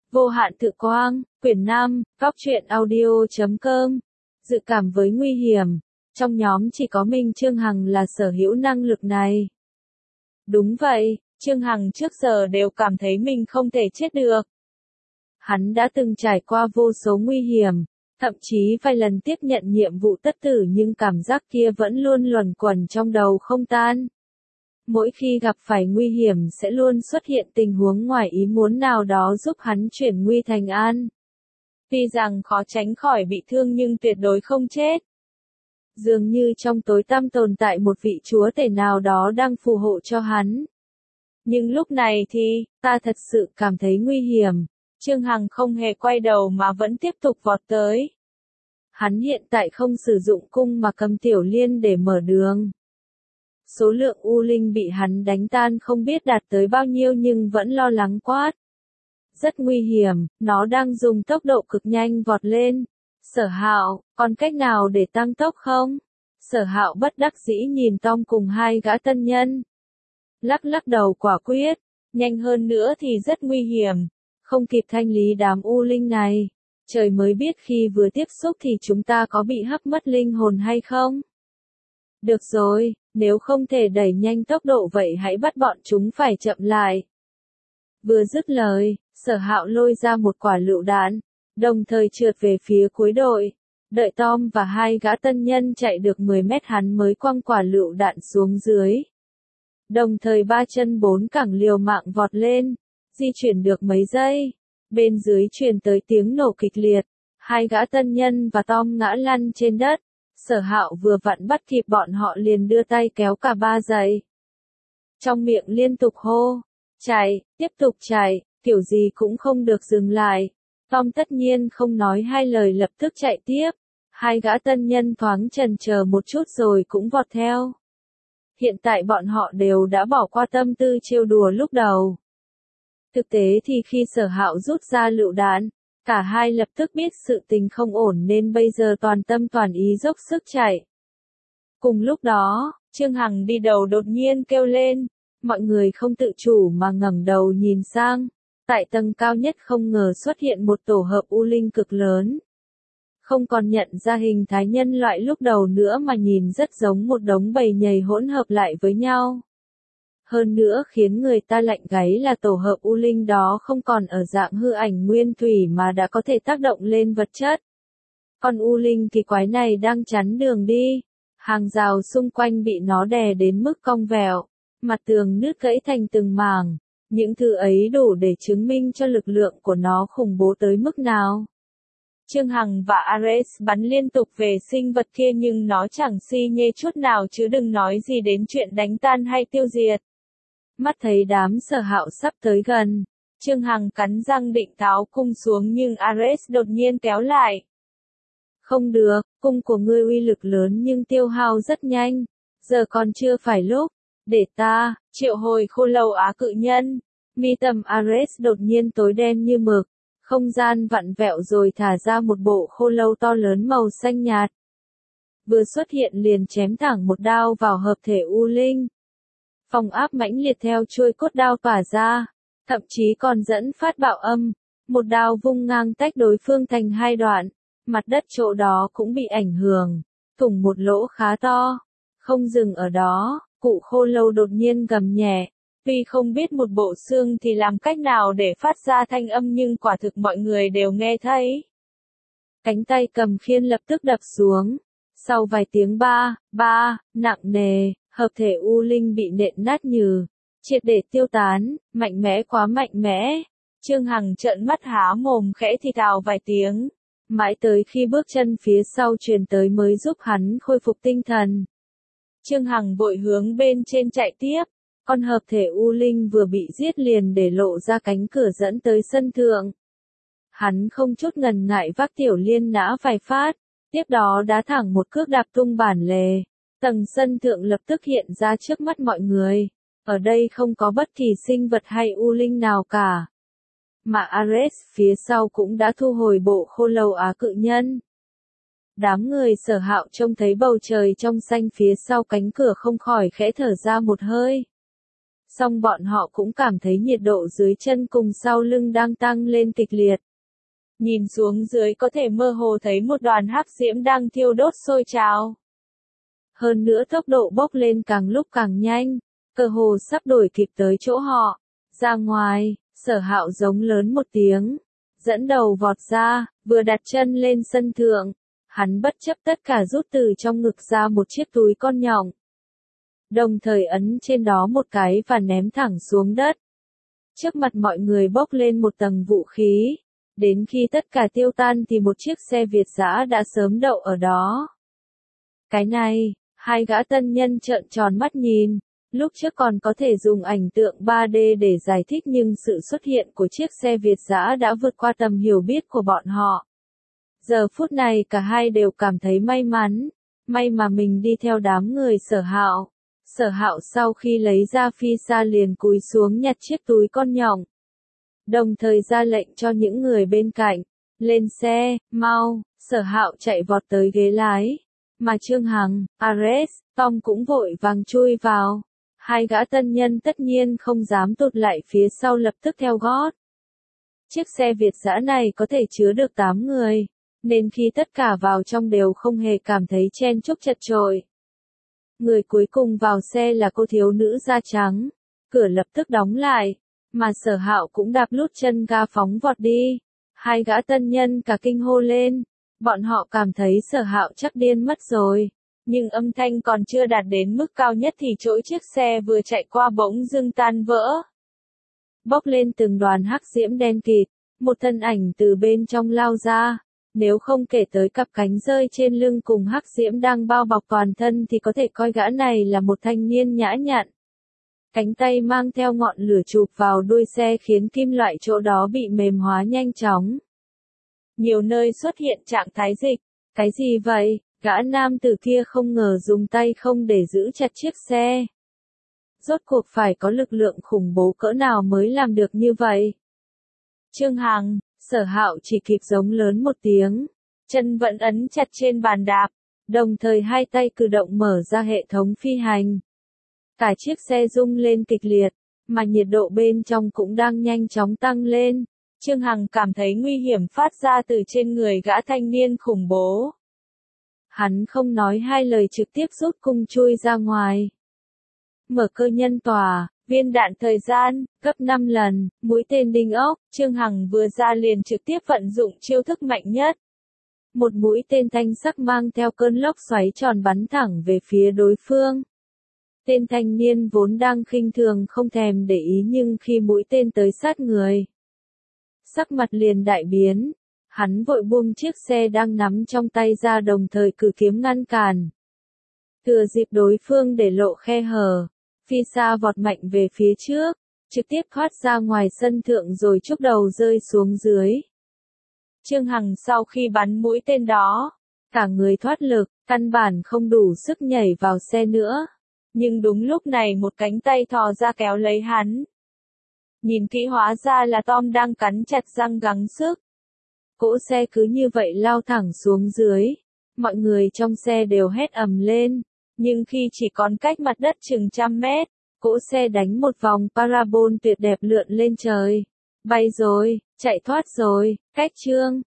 Vô hạn tự quang, quyển 5, góc truyện audio.com. Dự cảm với nguy hiểm. Trong nhóm chỉ có mình Trương Hằng là sở hữu năng lực này. Đúng vậy, Trương Hằng trước giờ đều cảm thấy mình không thể chết được. Hắn đã từng trải qua vô số nguy hiểm, thậm chí vài lần tiếp nhận nhiệm vụ tất tử, nhưng cảm giác kia vẫn luôn luẩn quẩn trong đầu không tan. Mỗi khi gặp phải nguy hiểm sẽ luôn xuất hiện tình huống ngoài ý muốn nào đó giúp hắn chuyển nguy thành an. Tuy rằng khó tránh khỏi bị thương nhưng tuyệt đối không chết. Dường như trong tối tăm tồn tại một vị chúa tể nào đó đang phù hộ cho hắn. Nhưng lúc này thì, ta thật sự cảm thấy nguy hiểm. Trương Hằng không hề quay đầu mà vẫn tiếp tục vọt tới. Hắn hiện tại không sử dụng cung mà cầm tiểu liên để mở đường. Số lượng u linh bị hắn đánh tan không biết đạt tới bao nhiêu nhưng vẫn lo lắng quát. Rất nguy hiểm, nó đang dùng tốc độ cực nhanh vọt lên. Sở Hạo, còn cách nào để tăng tốc không? Sở Hạo bất đắc dĩ nhìn Tom cùng hai gã tân nhân. Lắc đầu quả quyết, nhanh hơn nữa thì rất nguy hiểm. Không kịp thanh lý đám u linh này. Trời mới biết khi vừa tiếp xúc thì chúng ta có bị hấp mất linh hồn hay không? Được rồi, nếu không thể đẩy nhanh tốc độ vậy hãy bắt bọn chúng phải chậm lại. Vừa dứt lời, Sở Hạo lôi ra một quả lựu đạn, đồng thời trượt về phía cuối đội. Đợi Tom và hai gã tân nhân chạy được 10 mét hắn mới quăng quả lựu đạn xuống dưới. Đồng thời ba chân bốn cẳng liều mạng vọt lên, di chuyển được mấy giây. Bên dưới truyền tới tiếng nổ kịch liệt, hai gã tân nhân và Tom ngã lăn trên đất. Sở Hạo vừa vặn bắt kịp bọn họ liền đưa tay kéo cả ba dậy. Trong miệng liên tục hô, chạy, tiếp tục chạy, kiểu gì cũng không được dừng lại. Tom tất nhiên không nói hai lời lập tức chạy tiếp. Hai gã tân nhân thoáng chần chờ một chút rồi cũng vọt theo. Hiện tại bọn họ đều đã bỏ qua tâm tư trêu đùa lúc đầu. Thực tế thì khi Sở Hạo rút ra lựu đạn, cả hai lập tức biết sự tình không ổn nên bây giờ toàn tâm toàn ý dốc sức chạy. Cùng lúc đó, Trương Hằng đi đầu đột nhiên kêu lên, mọi người không tự chủ mà ngẩng đầu nhìn sang. Tại tầng cao nhất không ngờ xuất hiện một tổ hợp u linh cực lớn. Không còn nhận ra hình thái nhân loại lúc đầu nữa mà nhìn rất giống một đống bầy nhầy hỗn hợp lại với nhau. Hơn nữa khiến người ta lạnh gáy là tổ hợp u linh đó không còn ở dạng hư ảnh nguyên thủy mà đã có thể tác động lên vật chất. Con u linh kỳ quái này đang chắn đường đi. Hàng rào xung quanh bị nó đè đến mức cong vẹo. Mặt tường nứt gãy thành từng mảng. Những thứ ấy đủ để chứng minh cho lực lượng của nó khủng bố tới mức nào. Trương Hằng và Ares bắn liên tục về sinh vật kia nhưng nó chẳng si nhê chút nào chứ đừng nói gì đến chuyện đánh tan hay tiêu diệt. Mắt thấy đám Sở Hạo sắp tới gần, Trương Hằng cắn răng định tháo cung xuống nhưng Ares đột nhiên kéo lại. Không được, cung của ngươi uy lực lớn nhưng tiêu hao rất nhanh, giờ còn chưa phải lúc, để ta triệu hồi khô lâu Á Cự Nhân. Mi tâm Ares đột nhiên tối đen như mực, không gian vặn vẹo rồi thả ra một bộ khô lâu to lớn màu xanh nhạt. Vừa xuất hiện liền chém thẳng một đao vào hợp thể u linh. Phong áp mãnh liệt theo chuôi cốt đao tỏa ra, thậm chí còn dẫn phát bạo âm, một đao vung ngang tách đối phương thành hai đoạn, mặt đất chỗ đó cũng bị ảnh hưởng, thủng một lỗ khá to. Không dừng ở đó, cụ khô lâu đột nhiên gầm nhẹ, tuy không biết một bộ xương thì làm cách nào để phát ra thanh âm nhưng quả thực mọi người đều nghe thấy. Cánh tay cầm khiên lập tức đập xuống, sau vài tiếng ba, nặng nề. Hợp thể u linh bị nện nát nhừ, triệt để tiêu tán, mạnh mẽ quá mạnh mẽ. Trương Hằng trợn mắt há mồm khẽ thì thào vài tiếng, mãi tới khi bước chân phía sau truyền tới mới giúp hắn khôi phục tinh thần. Trương Hằng vội hướng bên trên chạy tiếp, con hợp thể u linh vừa bị giết liền để lộ ra cánh cửa dẫn tới sân thượng. Hắn không chút ngần ngại vác tiểu liên nã vài phát, tiếp đó đá thẳng một cước đạp tung bản lề. Tầng sân thượng lập tức hiện ra trước mắt mọi người. Ở đây không có bất kỳ sinh vật hay u linh nào cả. Mà Ares phía sau cũng đã thu hồi bộ khô lâu Á Cự Nhân. Đám người Sở Hạo trông thấy bầu trời trong xanh phía sau cánh cửa không khỏi khẽ thở ra một hơi. Song bọn họ cũng cảm thấy nhiệt độ dưới chân cùng sau lưng đang tăng lên kịch liệt. Nhìn xuống dưới có thể mơ hồ thấy một đoàn hắc diễm đang thiêu đốt sôi trào. Hơn nữa tốc độ bốc lên càng lúc càng nhanh, cơ hồ sắp đuổi kịp tới chỗ họ. Ra ngoài, Sở Hạo giống lớn một tiếng, dẫn đầu vọt ra, vừa đặt chân lên sân thượng, hắn bất chấp tất cả rút từ trong ngực ra một chiếc túi con nhộng. Đồng thời ấn trên đó một cái và ném thẳng xuống đất. Trước mặt mọi người bốc lên một tầng vũ khí. Đến khi tất cả tiêu tan thì một chiếc xe Việt dã đã sớm đậu ở đó. Cái này, hai gã tân nhân trợn tròn mắt nhìn. Lúc trước còn có thể dùng ảnh tượng 3D để giải thích nhưng sự xuất hiện của chiếc xe Việt dã đã vượt qua tầm hiểu biết của bọn họ. Giờ phút này cả hai đều cảm thấy may mắn. May mà mình đi theo đám người Sở Hạo. Sở Hạo sau khi lấy ra phi sa liền cúi xuống nhặt chiếc túi con nhộng. Đồng thời ra lệnh cho những người bên cạnh, lên xe, mau. Sở Hạo chạy vọt tới ghế lái, mà Trương Hằng, Ares, Tom cũng vội vàng chui vào. Hai gã tân nhân tất nhiên không dám tụt lại phía sau lập tức theo gót. Chiếc xe Việt dã này có thể chứa được 8 người, nên khi tất cả vào trong đều không hề cảm thấy chen chúc chật chội. Người cuối cùng vào xe là cô thiếu nữ da trắng, cửa lập tức đóng lại. Mà Sở Hạo cũng đạp lút chân ga phóng vọt đi. Hai gã tân nhân cả kinh hô lên. Bọn họ cảm thấy Sở Hạo chắc điên mất rồi. Nhưng âm thanh còn chưa đạt đến mức cao nhất thì chỗ chiếc xe vừa chạy qua bỗng dưng tan vỡ. Bốc lên từng đoàn hắc diễm đen kịt. Một thân ảnh từ bên trong lao ra. Nếu không kể tới cặp cánh rơi trên lưng cùng hắc diễm đang bao bọc toàn thân thì có thể coi gã này là một thanh niên nhã nhặn. Cánh tay mang theo ngọn lửa chụp vào đuôi xe khiến kim loại chỗ đó bị mềm hóa nhanh chóng. Nhiều nơi xuất hiện trạng thái dịch. Cái gì vậy? Gã nam tử kia không ngờ dùng tay không để giữ chặt chiếc xe. Rốt cuộc phải có lực lượng khủng bố cỡ nào mới làm được như vậy? Trương Hằng, Sở Hạo chỉ kịp giống lớn một tiếng. Chân vẫn ấn chặt trên bàn đạp. Đồng thời hai tay cử động mở ra hệ thống phi hành. Cả chiếc xe rung lên kịch liệt, mà nhiệt độ bên trong cũng đang nhanh chóng tăng lên. Trương Hằng cảm thấy nguy hiểm phát ra từ trên người gã thanh niên khủng bố. Hắn không nói hai lời trực tiếp rút cung chui ra ngoài. Mở cơ nhân tòa, viên đạn thời gian, gấp 5 lần, mũi tên đinh ốc, Trương Hằng vừa ra liền trực tiếp vận dụng chiêu thức mạnh nhất. Một mũi tên thanh sắc mang theo cơn lốc xoáy tròn bắn thẳng về phía đối phương. Tên thanh niên vốn đang khinh thường không thèm để ý nhưng khi mũi tên tới sát người, sắc mặt liền đại biến. Hắn vội buông chiếc xe đang nắm trong tay ra đồng thời cử kiếm ngăn cản. Thừa dịp đối phương để lộ khe hở, phi sa vọt mạnh về phía trước, trực tiếp thoát ra ngoài sân thượng rồi chúc đầu rơi xuống dưới. Trương Hằng sau khi bắn mũi tên đó, cả người thoát lực, căn bản không đủ sức nhảy vào xe nữa. Nhưng đúng lúc này một cánh tay thò ra kéo lấy hắn. Nhìn kỹ hóa ra là Tom đang cắn chặt răng gắng sức. Cỗ xe cứ như vậy lao thẳng xuống dưới. Mọi người trong xe đều hét ầm lên. Nhưng khi chỉ còn cách mặt đất chừng 100 mét, cỗ xe đánh một vòng parabol tuyệt đẹp lượn lên trời. Bay rồi, chạy thoát rồi, cách Trương